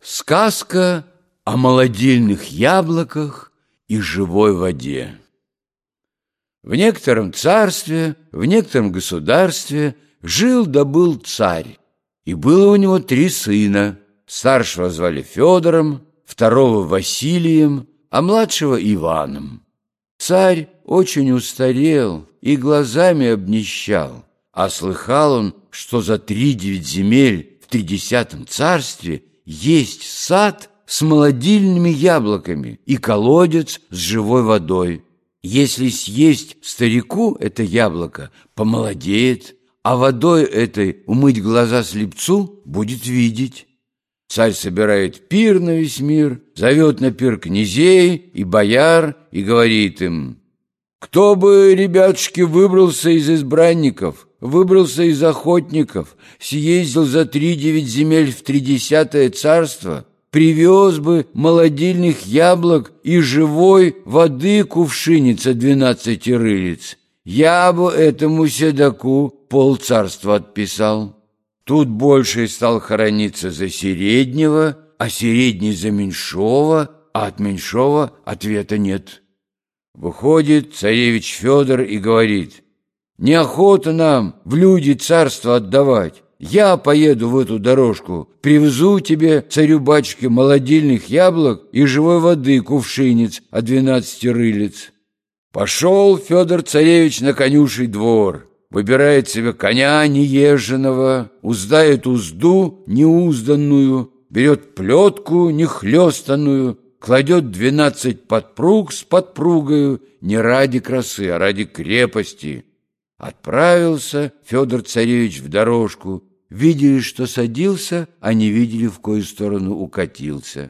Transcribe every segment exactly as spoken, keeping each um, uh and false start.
Сказка о молодильных яблоках и живой воде. В некотором царстве, в некотором государстве жил да был царь, и было у него три сына. Старшего звали Федором, второго Василием, а младшего Иваном. Царь очень устарел и глазами обнищал, а слыхал он, что за тридевять земель в тридесятом царстве есть сад с молодильными яблоками и колодец с живой водой. Если съесть старику это яблоко, помолодеет, а водой этой умыть глаза слепцу будет видеть. Царь собирает пир на весь мир, зовет на пир князей и бояр и говорит им: «Кто бы, ребятушки, выбрался из избранников, выбрался из охотников, съездил за тридевять земель в тридесятое царство, привез бы молодильных яблок и живой воды кувшиница двенадцати рылиц, я бы этому седаку полцарства отписал». Тут больший стал хорониться за Середнего, а Середний за Меньшого, а от Меньшого ответа нет. Выходит царевич Федор и говорит: «Неохота нам в люди царство отдавать. Я поеду в эту дорожку, привезу тебе, царю-батюшке, молодильных яблок и живой воды кувшинец от двенадцати рылиц». Пошел Федор-царевич на конюший двор, выбирает себе коня неезженного, уздает узду неузданную, берет плетку нехлестанную, кладет двенадцать подпруг с подпругою не ради красы, а ради крепости. Отправился Федор-царевич в дорожку. Видели, что садился, а не видели, в кою сторону укатился.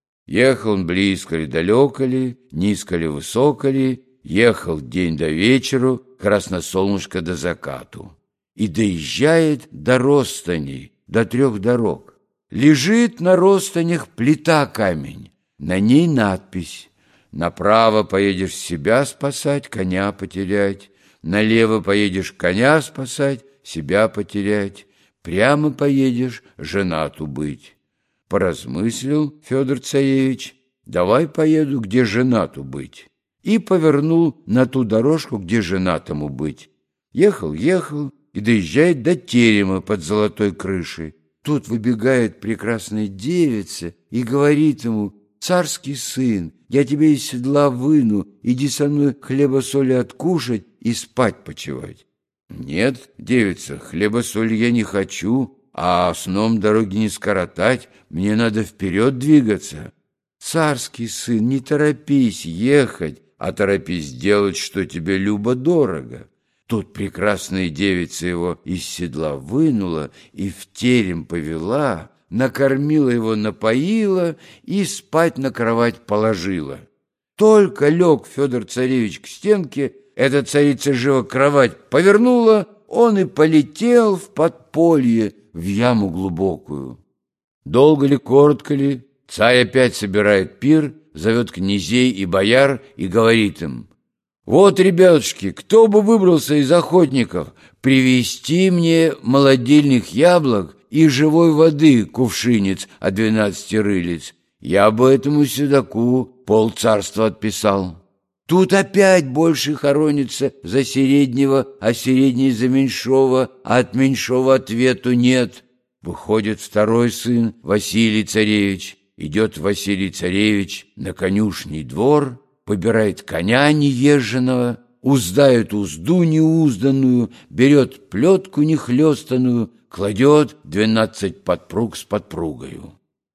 Ехал он близко ли, далеко ли, низко ли, высоко ли, ехал день до вечеру, красно солнышко до закату. И доезжает до Ростаней, до трех дорог. Лежит на Ростанях плита камень, на ней надпись: «Направо поедешь себя спасать, коня потерять, налево поедешь коня спасать, себя потерять, прямо поедешь женату быть». Поразмыслил Федор-царевич: давай поеду, где женату быть. И повернул на ту дорожку, где женатому быть. Ехал, ехал и доезжает до терема под золотой крышей. Тут выбегает прекрасная девица и говорит ему: «Царский сын, я тебя из седла выну, иди со мной хлеба-соли откушать и спать почивать». «Нет, девица, хлеба-соли я не хочу, а сном дороги не скоротать, мне надо вперед двигаться». «Царский сын, не торопись ехать, а торопись делать, что тебе любо-дорого». Тут прекрасная девица его из седла вынула и в терем повела, накормила его, напоила и спать на кровать положила. Только лег Федор-царевич к стенке, эта царица живо кровать повернула, он и полетел в подполье, в яму глубокую. Долго ли, коротко ли, царь опять собирает пир, зовет князей и бояр и говорит им: «Вот, ребятушки, кто бы выбрался из охотников, привезти мне молодильных яблок и живой воды кувшинец от двенадцати рылиц, я бы этому седаку полцарства отписал». Тут опять больше хоронится за Середнего, а Середний за Меньшого, а от Меньшого ответу нет. Выходит второй сын, Василий-царевич. Идет Василий-царевич на конюшний двор, побирает коня неезженного, уздает узду неузданную, берет плетку нехлестанную, кладет двенадцать подпруг с подпругою.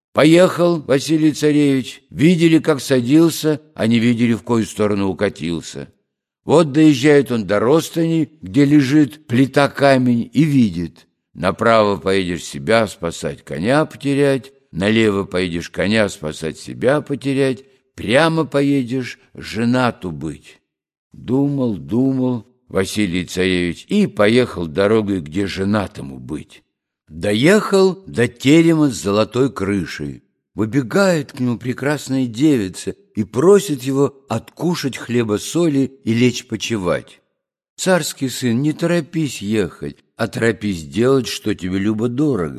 Поехал Василий-царевич, видели, как садился, а не видели, в кою сторону укатился. Вот доезжает он до Ростани, где лежит плита камень, и видит: направо поедешь себя спасать, коня потерять, налево поедешь коня спасать, себя потерять, прямо поедешь женату быть. Думал, думал Василий-царевич и поехал дорогой, где женатому быть. Доехал до терема с золотой крышей. Выбегает к нему прекрасная девица и просит его откушать хлеба-соли и лечь почевать. «Царский сын, не торопись ехать, а торопись делать, что тебе любо-дорого.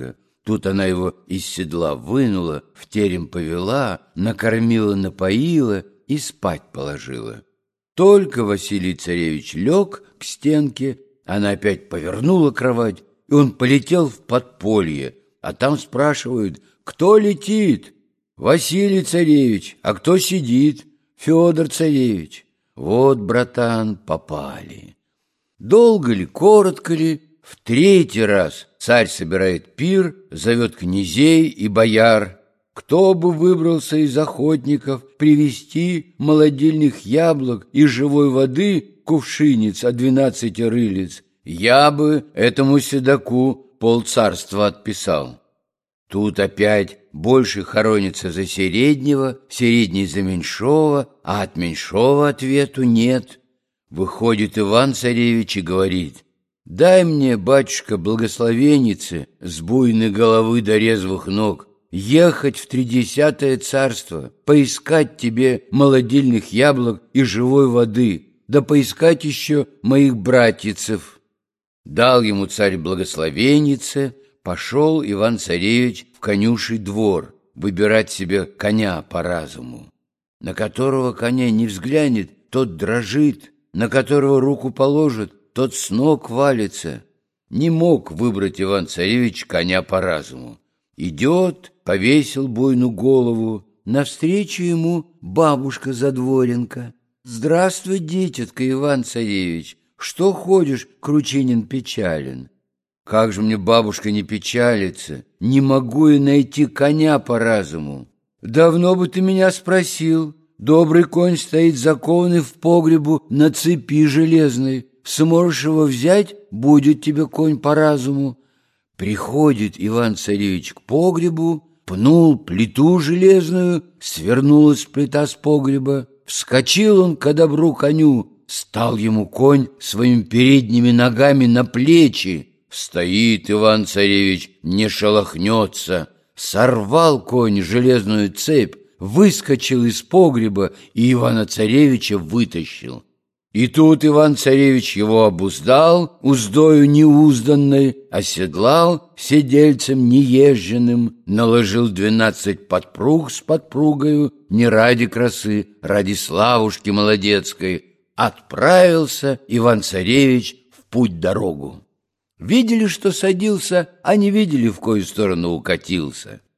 Тут она его из седла вынула, в терем повела, накормила, напоила и спать положила. Только Василий царевич лег к стенке, она опять повернула кровать, и он полетел в подполье, а там спрашивают: «Кто летит?» «Василий царевич». «А кто сидит?» «Федор царевич». Вот, братан, попали. Долго ли, коротко ли, в третий раз царь собирает пир, зовет князей и бояр. Кто бы выбрался из охотников привезти молодильных яблок и живой воды кувшинец от двенадцати рылиц, я бы этому седоку полцарства отписал. Тут опять больше хоронится за Середнего, Середний за Меньшого, а от Меньшого ответу нет. Выходит Иван-царевич и говорит: «Дай мне, батюшка, благословенницы с буйной головы до резвых ног ехать в тридесятое царство, поискать тебе молодильных яблок и живой воды, да поискать еще моих братьицев». Дал ему царь благословенницы. Пошел Иван-царевич в конюший двор выбирать себе коня по разуму. На которого коня не взглянет, тот дрожит, на которого руку положит, тот с ног валится. Не мог выбрать Иван-царевич коня по разуму. Идет, повесил буйную голову, навстречу ему бабушка-задворенка. «Здравствуй, дитятка, Иван-царевич, что ходишь, кручинин печален?» «Как же мне, бабушка, не печалиться? Не могу и найти коня по разуму». «Давно бы ты меня спросил. Добрый конь стоит закованный в погребу на цепи железной. Сможешь его взять, будет тебе конь по разуму». Приходит Иван-царевич к погребу, пнул плиту железную, свернулась плита с погреба. Вскочил он ко добру коню, стал ему конь своими передними ногами на плечи. Стоит Иван-царевич, не шелохнется, сорвал конь железную цепь, выскочил из погреба и Ивана-царевича вытащил. И тут Иван-царевич его обуздал уздою неузданной, оседлал седельцем неезженным, наложил двенадцать подпруг с подпругою не ради красы, ради славушки молодецкой. Отправился Иван-царевич в путь-дорогу. Видели, что садился, а не видели, в кою сторону укатился.